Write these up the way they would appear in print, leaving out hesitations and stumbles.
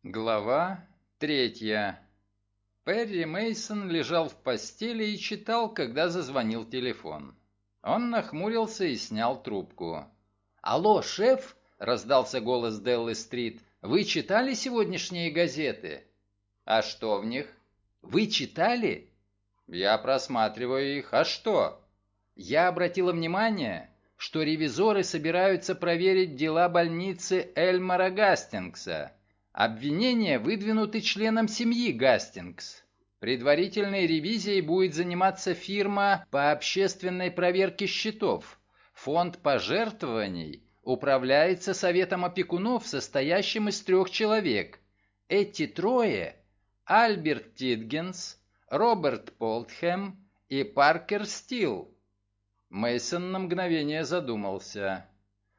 Глава 3. Перри Мейсон лежал в постели и читал, когда зазвонил телефон. Он нахмурился и снял трубку. «Алло, шеф!» — раздался голос Деллы Стрит. «Вы читали сегодняшние газеты?» «А что в них?» «Вы читали?» «Я просматриваю их. А что?» «Я обратила внимание, что ревизоры собираются проверить дела больницы Эльмара Гастингса. Обвинения выдвинуты членам семьи Гастингс. Предварительной ревизией будет заниматься фирма по общественной проверке счетов. Фонд пожертвований управляется советом опекунов, состоящим из 3 человек. Эти трое – Альберт Титгенс, Роберт Полтхэм и Паркер Стил. Мейсон на мгновение задумался.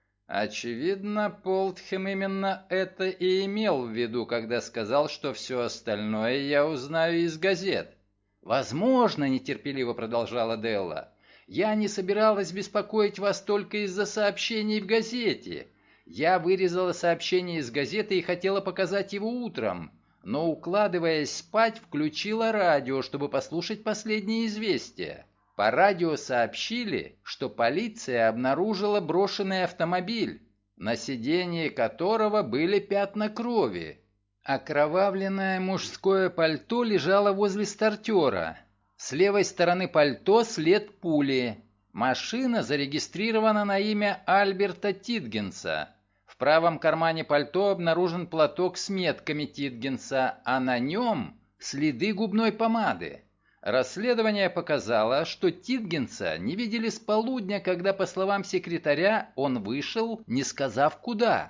Очевидно, Полтхэм именно это и имел в виду, когда сказал, что все остальное я узнаю из газет. «Возможно, — нетерпеливо продолжала Делла, — я не собиралась беспокоить вас только из-за сообщений в газете. Я вырезала сообщение из газеты и хотела показать его утром, но, укладываясь спать, включила радио, чтобы послушать последние известия. По радио сообщили, что полиция обнаружила брошенный автомобиль, на сиденье которого были пятна крови. Окровавленное мужское пальто лежало возле стартера. С левой стороны пальто след пули. Машина зарегистрирована на имя Альберта Титгенса. В правом кармане пальто обнаружен платок с метками Титгенса, а на нем следы губной помады. Расследование показало, что Титгенса не видели с полудня, когда, по словам секретаря, он вышел, не сказав куда.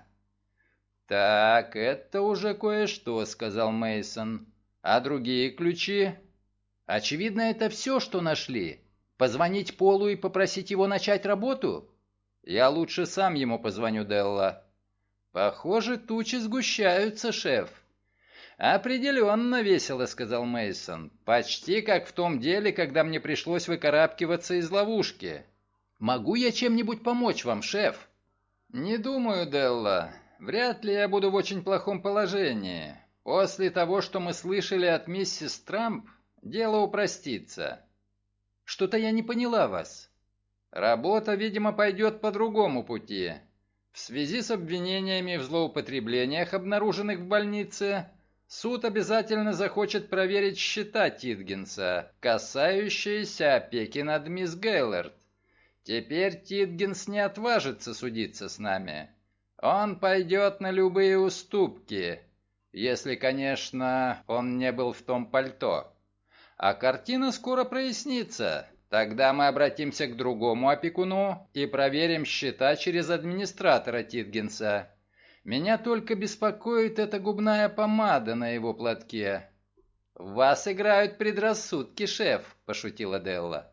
«Так, это уже кое-что», — сказал Мейсон. «А другие ключи?» «Очевидно, это все, что нашли. Позвонить Полу и попросить его начать работу?» «Я лучше сам ему позвоню, Делла». «Похоже, тучи сгущаются, шеф». «Определенно весело», — сказал Мейсон. «Почти как в том деле, когда мне пришлось выкарабкиваться из ловушки». «Могу я чем-нибудь помочь вам, шеф?» «Не думаю, Делла. Вряд ли я буду в очень плохом положении. После того, что мы слышали от миссис Трамп, дело упростится». «Что-то я не поняла вас». «Работа, видимо, пойдет по другому пути. В связи с обвинениями в злоупотреблениях, обнаруженных в больнице, суд обязательно захочет проверить счета Титгенса, касающиеся опеки над мисс Гейлорд. Теперь Титгенс не отважится судиться с нами. Он пойдет на любые уступки, если, конечно, он не был в том пальто. А картина скоро прояснится. Тогда мы обратимся к другому опекуну и проверим счета через администратора Титгенса. Меня только беспокоит эта губная помада на его платке». «В вас играют предрассудки, шеф», – пошутила Делла.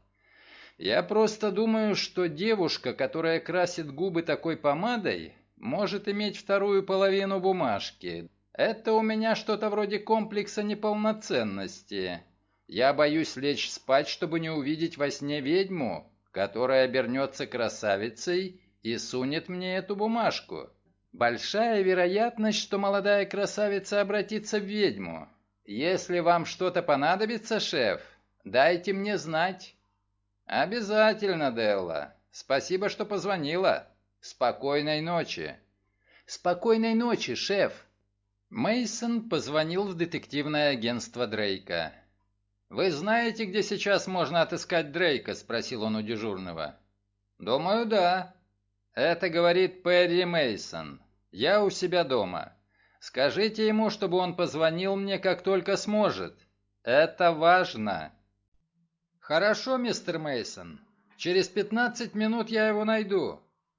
«Я просто думаю, что девушка, которая красит губы такой помадой, может иметь вторую половину бумажки. Это у меня что-то вроде комплекса неполноценности. Я боюсь лечь спать, чтобы не увидеть во сне ведьму, которая обернется красавицей и сунет мне эту бумажку. Большая вероятность, что молодая красавица обратится в ведьму. Если вам что-то понадобится, шеф, дайте мне знать». «Обязательно, Делла. Спасибо, что позвонила. Спокойной ночи». «Спокойной ночи, шеф». Мейсон позвонил в детективное агентство Дрейка. «Вы знаете, где сейчас можно отыскать Дрейка?» – спросил он у дежурного. «Думаю, да». «Это говорит Перри Мейсон. Я у себя дома. Скажите ему, чтобы он позвонил мне, как только сможет. Это важно». «Хорошо, мистер Мейсон. Через 15 минут я его найду».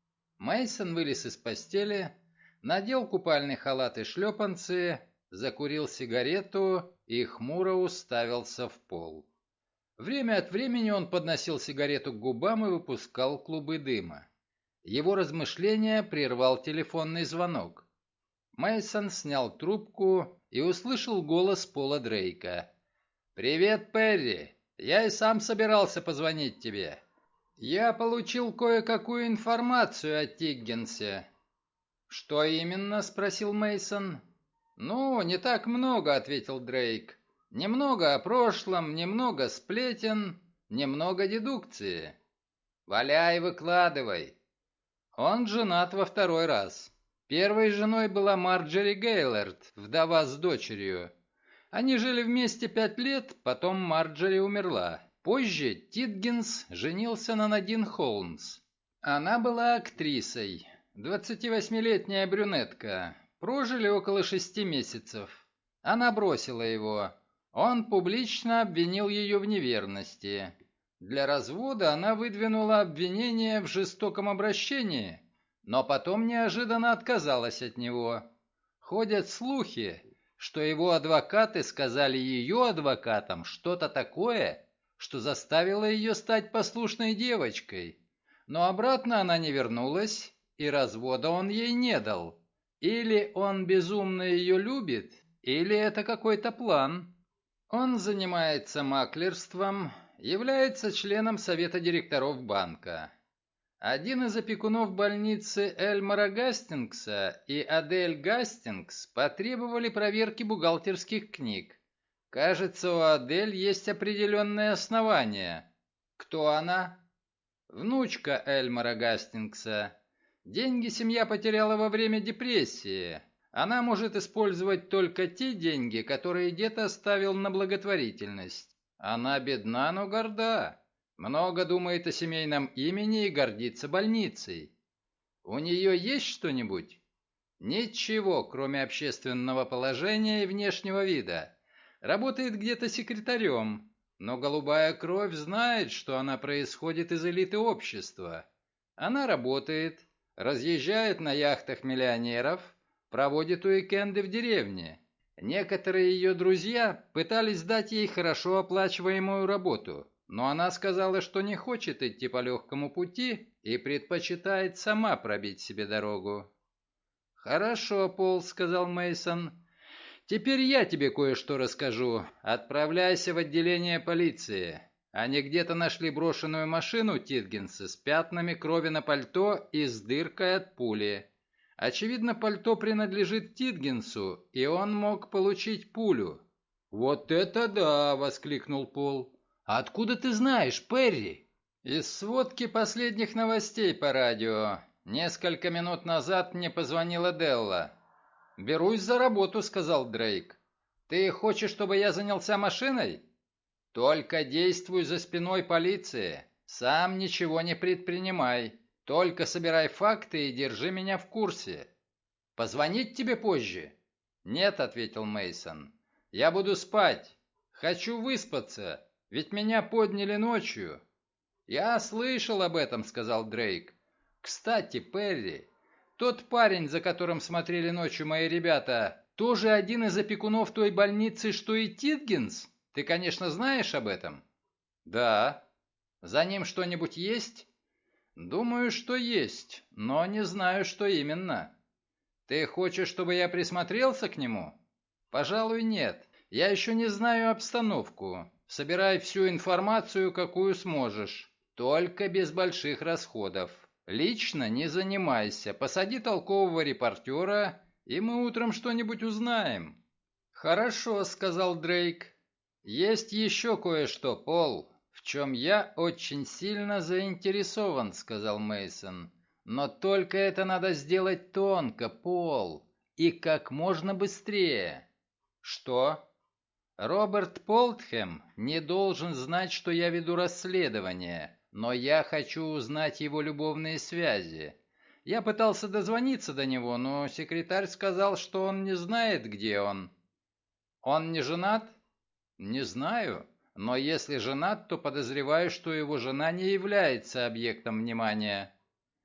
Мейсон вылез из постели, надел купальный халат и шлепанцы, закурил сигарету и хмуро уставился в пол. Время от времени он подносил сигарету к губам и выпускал клубы дыма. Его размышления прервал телефонный звонок. Мейсон снял трубку и услышал голос Пола Дрейка. «Привет, Перри. Я и сам собирался позвонить тебе. Я получил кое-какую информацию о Тиггинсе». «Что именно?» – спросил Мейсон. «Ну, не так много», — ответил Дрейк. «Немного о прошлом, немного сплетен, немного дедукции. Валяй, выкладывай». Он женат во второй раз. Первой женой была Марджери Гейлорд, вдова с дочерью. Они жили вместе 5 лет, потом Марджери умерла. Позже Титгинс женился на Надин Холмс. Она была актрисой, 28-летняя брюнетка. Прожили около 6 месяцев. Она бросила его. Он публично обвинил ее в неверности. Для развода она выдвинула обвинение в жестоком обращении, но потом неожиданно отказалась от него. Ходят слухи, что его адвокаты сказали ее адвокатам что-то такое, что заставило ее стать послушной девочкой. Но обратно она не вернулась, и развода он ей не дал. Или он безумно ее любит, или это какой-то план. Он занимается маклерством, является членом совета директоров банка. Один из опекунов больницы Эльмара Гастингса и Адель Гастингс потребовали проверки бухгалтерских книг. Кажется, у Адель есть определенные основания. Кто она? Внучка Эльмара Гастингса. Деньги семья потеряла во время депрессии. Она может использовать только те деньги, которые дед оставил на благотворительность. Она бедна, но горда. Много думает о семейном имени и гордится больницей. У нее есть что-нибудь? Ничего, кроме общественного положения и внешнего вида. Работает где-то секретарем, но голубая кровь знает, что она происходит из элиты общества. Она работает, разъезжает на яхтах миллионеров, проводит уикенды в деревне. Некоторые ее друзья пытались дать ей хорошо оплачиваемую работу, но она сказала, что не хочет идти по легкому пути и предпочитает сама пробить себе дорогу. «Хорошо, Пол», — сказал Мейсон. «Теперь я тебе кое-что расскажу. Отправляйся в отделение полиции. Они где-то нашли брошенную машину Титгенса с пятнами крови на пальто и с дыркой от пули. Очевидно, пальто принадлежит Титгенсу, и он мог получить пулю». «Вот это да!» — воскликнул Пол. «Откуда ты знаешь, Перри?» «Из сводки последних новостей по радио. Несколько минут назад мне позвонила Делла». «Берусь за работу», — сказал Дрейк. «Ты хочешь, чтобы я занялся машиной?» «Только действуй за спиной полиции. Сам ничего не предпринимай. Только собирай факты и держи меня в курсе. Позвонить тебе позже?» «Нет», — ответил Мейсон. «Я буду спать. Хочу выспаться, ведь меня подняли ночью». «Я слышал об этом», — сказал Дрейк. «Кстати, Перри, тот парень, за которым смотрели ночью мои ребята, тоже один из опекунов той больницы, что и Титгенс? Ты, конечно, знаешь об этом?» «Да». «За ним что-нибудь есть?» «Думаю, что есть, но не знаю, что именно». «Ты хочешь, чтобы я присмотрелся к нему?» «Пожалуй, нет. Я еще не знаю обстановку. Собирай всю информацию, какую сможешь. Только без больших расходов. Лично не занимайся. Посади толкового репортера, и мы утром что-нибудь узнаем». «Хорошо», — сказал Дрейк. «Есть еще кое-что, Пол, в чем я очень сильно заинтересован», — сказал Мейсон. «Но только это надо сделать тонко, Пол, и как можно быстрее». «Что?» «Роберт Полтхэм не должен знать, что я веду расследование, но я хочу узнать его любовные связи. Я пытался дозвониться до него, но секретарь сказал, что он не знает, где он». «Он не женат?» «Не знаю, но если женат, то подозреваю, что его жена не является объектом внимания».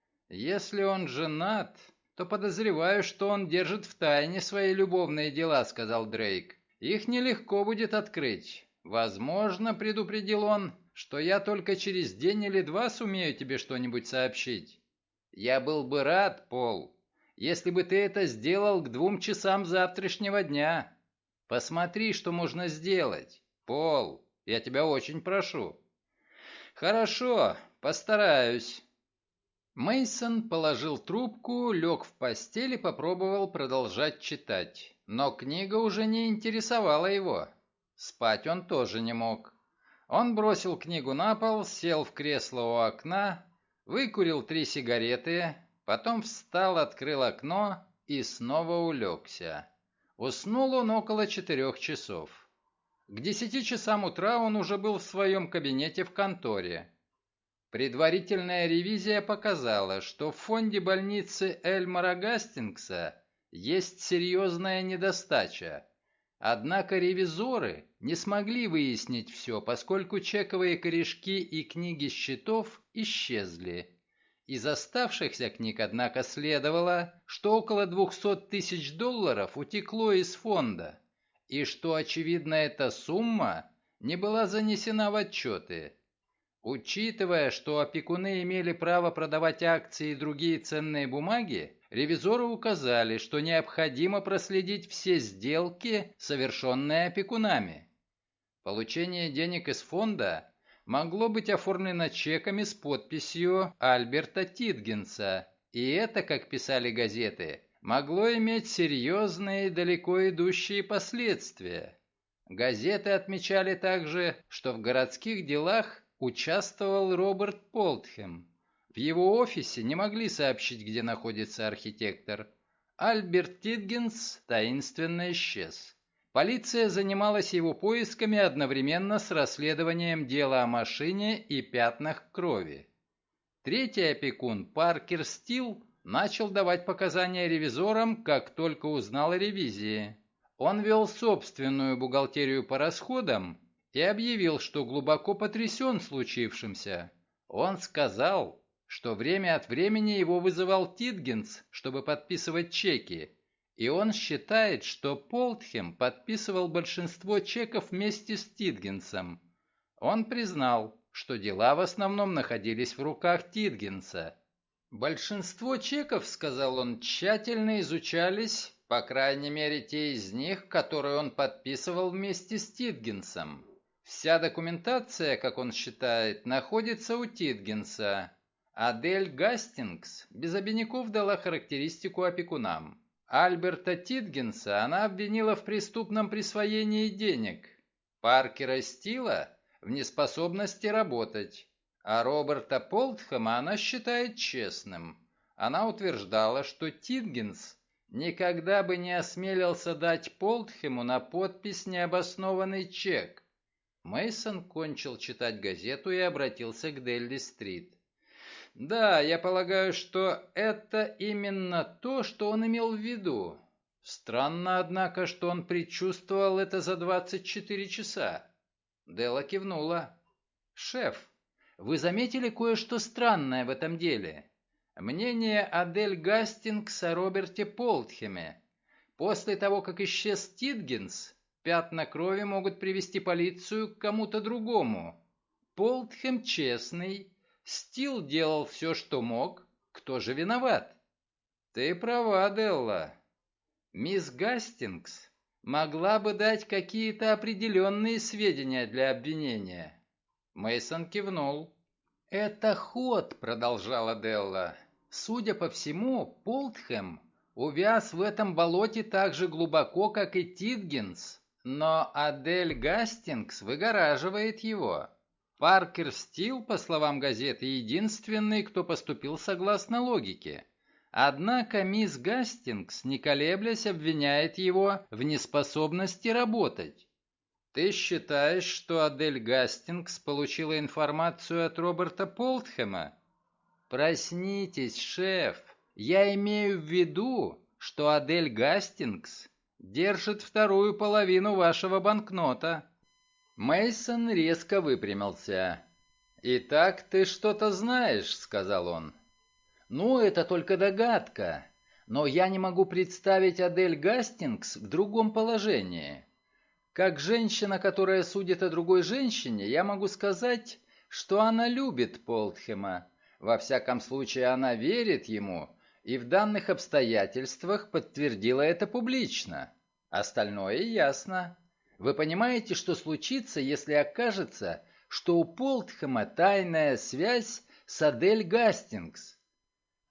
«Если он женат, то подозреваю, что он держит в тайне свои любовные дела», — сказал Дрейк. «Их нелегко будет открыть. Возможно, — предупредил он, — что я только через день или два сумею тебе что-нибудь сообщить. Я был бы рад, Пол, если бы ты это сделал к 2 часам завтрашнего дня. Посмотри, что можно сделать. Пол, я тебя очень прошу». «Хорошо, постараюсь». Мейсон положил трубку, лег в постель и попробовал продолжать читать. Но книга уже не интересовала его. Спать он тоже не мог. Он бросил книгу на пол, сел в кресло у окна, выкурил 3 сигареты, потом встал, открыл окно и снова улегся. Уснул он около 4 часов. К 10 часам утра он уже был в своем кабинете в конторе. Предварительная ревизия показала, что в фонде больницы Эльмара Гастингса есть серьезная недостача. Однако ревизоры не смогли выяснить все, поскольку чековые корешки и книги счетов исчезли. Из оставшихся книг, однако, следовало, что около 200 тысяч долларов утекло из фонда, и что, очевидно, эта сумма не была занесена в отчеты. Учитывая, что опекуны имели право продавать акции и другие ценные бумаги, ревизоры указали, что необходимо проследить все сделки, совершенные опекунами. Получение денег из фонда могло быть оформлено чеками с подписью Альберта Титгенса, и это, как писали газеты, могло иметь серьезные и далеко идущие последствия. Газеты отмечали также, что в городских делах участвовал Роберт Полтхэм. В его офисе не могли сообщить, где находится архитектор. Альберт Титгенс таинственно исчез. Полиция занималась его поисками одновременно с расследованием дела о машине и пятнах крови. Третий опекун, Паркер Стил, начал давать показания ревизорам, как только узнал о ревизии. Он вел собственную бухгалтерию по расходам и объявил, что глубоко потрясен случившимся. Он сказал, что время от времени его вызывал Титгенс, чтобы подписывать чеки, и он считает, что Полтхэм подписывал большинство чеков вместе с Титгенсом. Он признал, что дела в основном находились в руках Титгенса. Большинство чеков, сказал он, тщательно изучались, по крайней мере те из них, которые он подписывал вместе с Титгенсом. Вся документация, как он считает, находится у Титгенса. Адель Гастингс без обиняков дала характеристику опекунам. Альберта Титгенса она обвинила в преступном присвоении денег. Паркера Стила в неспособности работать. А Роберта Полтхэма она считает честным. Она утверждала, что Титгенс никогда бы не осмелился дать Полтхэму на подпись необоснованный чек. Мейсон кончил читать газету и обратился к Делли-стрит. Да, я полагаю, что это именно то, что он имел в виду. Странно, однако, что он предчувствовал это за 24 часа. Делла кивнула. «Шеф, вы заметили кое-что странное в этом деле? Мнение Адель Гастингс о Роберте Полтхэме. После того, как исчез Титгенс, пятна крови могут привести полицию к кому-то другому. Полтхэм честный, Стил делал все, что мог. Кто же виноват?» «Ты права, Делла. Мисс Гастингс могла бы дать какие-то определенные сведения для обвинения». Мейсон кивнул. «Это ход», — продолжала Делла. «Судя по всему, Полтхэм увяз в этом болоте так же глубоко, как и Титгенс, но Адель Гастингс выгораживает его. Паркер Стил, по словам газеты, единственный, кто поступил согласно логике. Однако мисс Гастингс, не колеблясь, обвиняет его в неспособности работать. Ты считаешь, что Адель Гастингс получила информацию от Роберта Полтхэма? Проснитесь, шеф. Я имею в виду, что Адель Гастингс держит вторую половину вашего банкнота. Мейсон резко выпрямился. «Итак, ты что-то знаешь», — сказал он. «Ну, это только догадка. Но я не могу представить Адель Гастингс в другом положении. Как женщина, которая судит о другой женщине, я могу сказать, что она любит Полтхэма. Во всяком случае, она верит ему, и в данных обстоятельствах подтвердила это публично. Остальное ясно. Вы понимаете, что случится, если окажется, что у Полтхэма тайная связь с Адель Гастингс?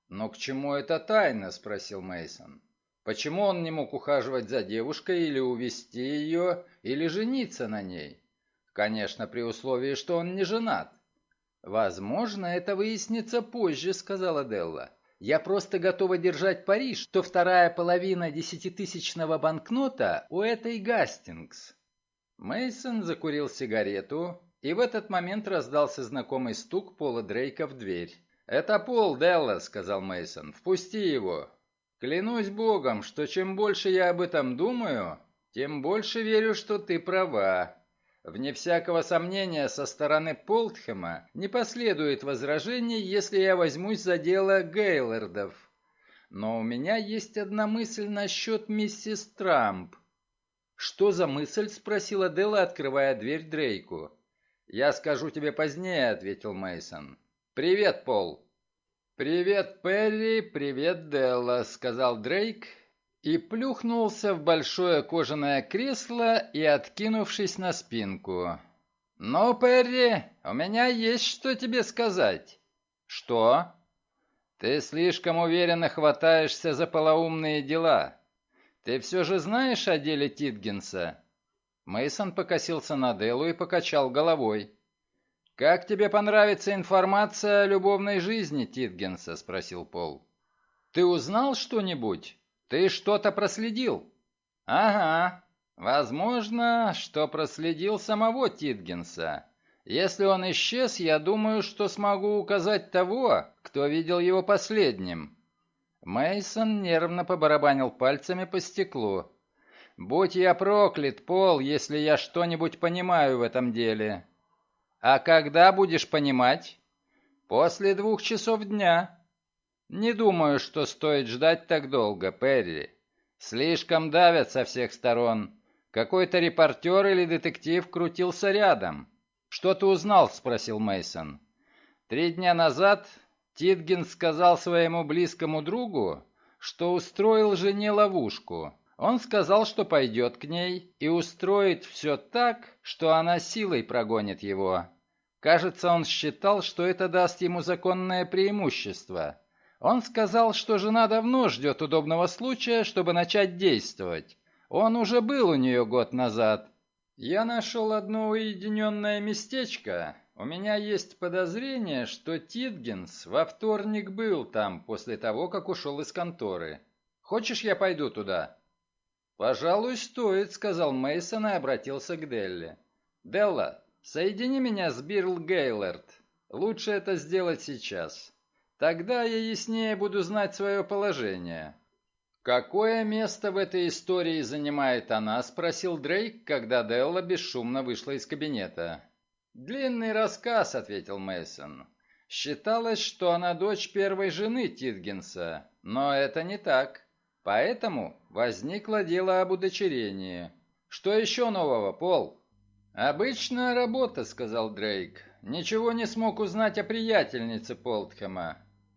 «Но к чему эта тайна?» – спросил Мейсон. «Почему он не мог ухаживать за девушкой или увести ее, или жениться на ней? Конечно, при условии, что он не женат». «Возможно, это выяснится позже», — сказала Делла. «Я просто готова держать пари, что вторая половина десятитысячного банкнота у этой Гастингс». Мейсон закурил сигарету, и в этот момент раздался знакомый стук Пола Дрейка в дверь. «Это Пол, Делла», — сказал Мейсон. «Впусти его. Клянусь богом, что чем больше я об этом думаю, тем больше верю, что ты права. Вне всякого сомнения, со стороны Полтхэма не последует возражений, если я возьмусь за дело Гейлордов. Но у меня есть одна мысль насчет миссис Трамп». «Что за мысль?» — спросила Делла, открывая дверь Дрейку. «Я скажу тебе позднее», — ответил Мейсон. «Привет, Пол». «Привет, Перри, привет, Делла», — сказал Дрейк и плюхнулся в большое кожаное кресло и откинувшись на спинку. «Ну, Перри, у меня есть что тебе сказать». «Что?» «Ты слишком уверенно хватаешься за полоумные дела. Ты все же знаешь о деле Титгенса?» Мейсон покосился на Деллу и покачал головой. «Как тебе понравится информация о любовной жизни Титгенса?» — спросил Пол. «Ты узнал что-нибудь? Ты что-то проследил?» «Ага. Возможно, что проследил самого Титгенса. Если он исчез, я думаю, что смогу указать того, кто видел его последним». Мейсон нервно побарабанил пальцами по стеклу. «Будь я проклят, Пол, если я что-нибудь понимаю в этом деле». «А когда будешь понимать?» «После 2 часов дня». «Не думаю, что стоит ждать так долго, Перри. Слишком давят со всех сторон. Какой-то репортер или детектив крутился рядом». «Что ты узнал?» — спросил Мейсон. 3 дня назад Титген сказал своему близкому другу, что устроил жене ловушку. Он сказал, что пойдет к ней и устроит все так, что она силой прогонит его. Кажется, он считал, что это даст ему законное преимущество. Он сказал, что жена давно ждет удобного случая, чтобы начать действовать. Он уже был у нее год назад. Я нашел одно уединенное местечко. У меня есть подозрение, что Титгенс во вторник был там после того, как ушел из конторы. Хочешь, я пойду туда?» «Пожалуй, стоит», — сказал Мейсон и обратился к Делле. «Делла, соедини меня с Бирл Гейлорд. Лучше это сделать сейчас. Тогда я яснее буду знать свое положение». «Какое место в этой истории занимает она?» — спросил Дрейк, когда Делла бесшумно вышла из кабинета. «Длинный рассказ», — ответил Мейсон. «Считалось, что она дочь первой жены Титгенса, но это не так. Поэтому возникло дело об удочерении. Что еще нового, Пол?» «Обычная работа», — сказал Дрейк. «Ничего не смог узнать о приятельнице Полтхэма».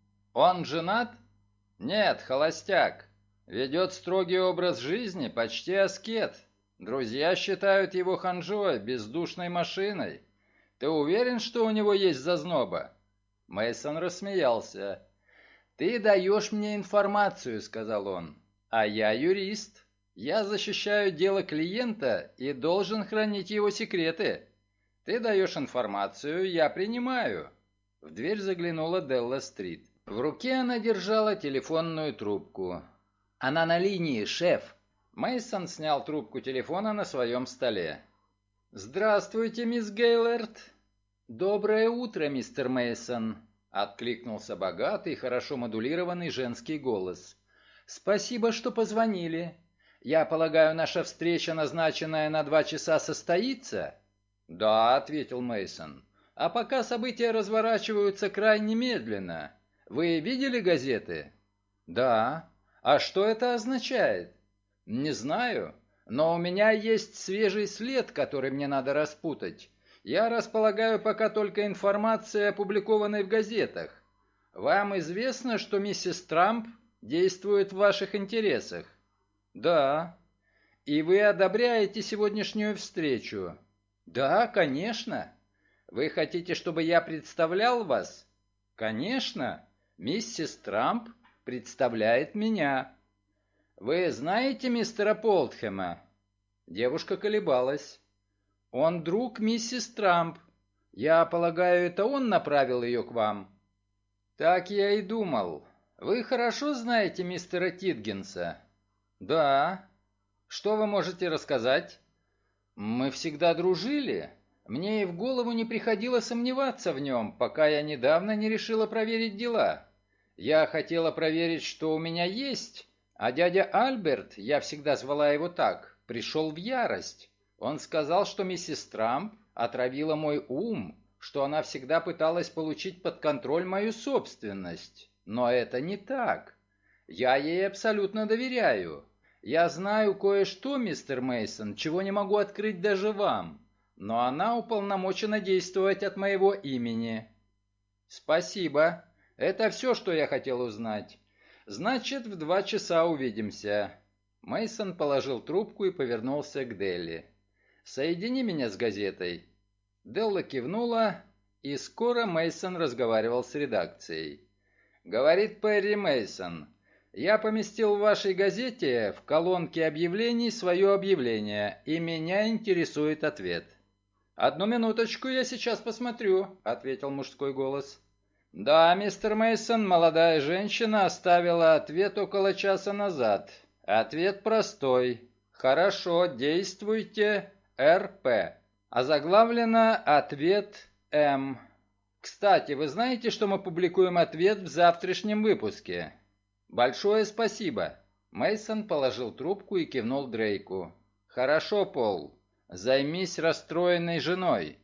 «Он женат?» «Нет, холостяк. Ведет строгий образ жизни, почти аскет. Друзья считают его ханжой, бездушной машиной. Ты уверен, что у него есть зазноба?» Мейсон рассмеялся. «Ты даешь мне информацию», — сказал он. «А я юрист. Я защищаю дело клиента и должен хранить его секреты. Ты даешь информацию, я принимаю». В дверь заглянула Делла Стрит. В руке она держала телефонную трубку. «Она на линии, шеф». Мейсон снял трубку телефона на своем столе. «Здравствуйте, мисс Гейлорд». «Доброе утро, мистер Мейсон», — откликнулся богатый, хорошо модулированный женский голос. «Спасибо, что позвонили. Я полагаю, наша встреча, назначенная на 2 часа, состоится?» «Да», — ответил Мейсон. «А пока события разворачиваются крайне медленно. Вы видели газеты?» «Да. А что это означает?» «Не знаю, но у меня есть свежий след, который мне надо распутать. Я располагаю пока только информацией, опубликованной в газетах. Вам известно, что миссис Трамп действует в ваших интересах?» «Да». «И вы одобряете сегодняшнюю встречу?» «Да, конечно». «Вы хотите, чтобы я представлял вас?» «Конечно. Миссис Трамп представляет меня. Вы знаете мистера Полтхэма?» Девушка колебалась. «Он друг миссис Трамп. Я полагаю, это он направил ее к вам?» «Так я и думал. Вы хорошо знаете мистера Титгенса?» «Да. Что вы можете рассказать?» «Мы всегда дружили. Мне и в голову не приходило сомневаться в нем, пока я недавно не решила проверить дела. Я хотела проверить, что у меня есть, а дядя Альберт, я всегда звала его так, пришел в ярость. Он сказал, что миссис Трамп отравила мой ум, что она всегда пыталась получить под контроль мою собственность. Но это не так. Я ей абсолютно доверяю. Я знаю кое-что, мистер Мейсон, чего не могу открыть даже вам, но она уполномочена действовать от моего имени». «Спасибо. Это все, что я хотел узнать. Значит, в 2 часа увидимся». Мейсон положил трубку и повернулся к Делли. «Соедини меня с газетой». Делла кивнула, и скоро Мейсон разговаривал с редакцией. Говорит Перри Мейсон: «Я поместил в вашей газете в колонке объявлений свое объявление, и меня интересует ответ». «Одну минуточку, я сейчас посмотрю», — ответил мужской голос. «Да, мистер Мейсон, молодая женщина оставила ответ около часа назад. Ответ простой. Хорошо, действуйте, РП. Озаглавлено «Ответ М». Кстати, вы знаете, что мы публикуем ответ в завтрашнем выпуске? Большое спасибо. Мейсон положил трубку и кивнул Дрейку. Хорошо, Пол. Займись расстроенной женой.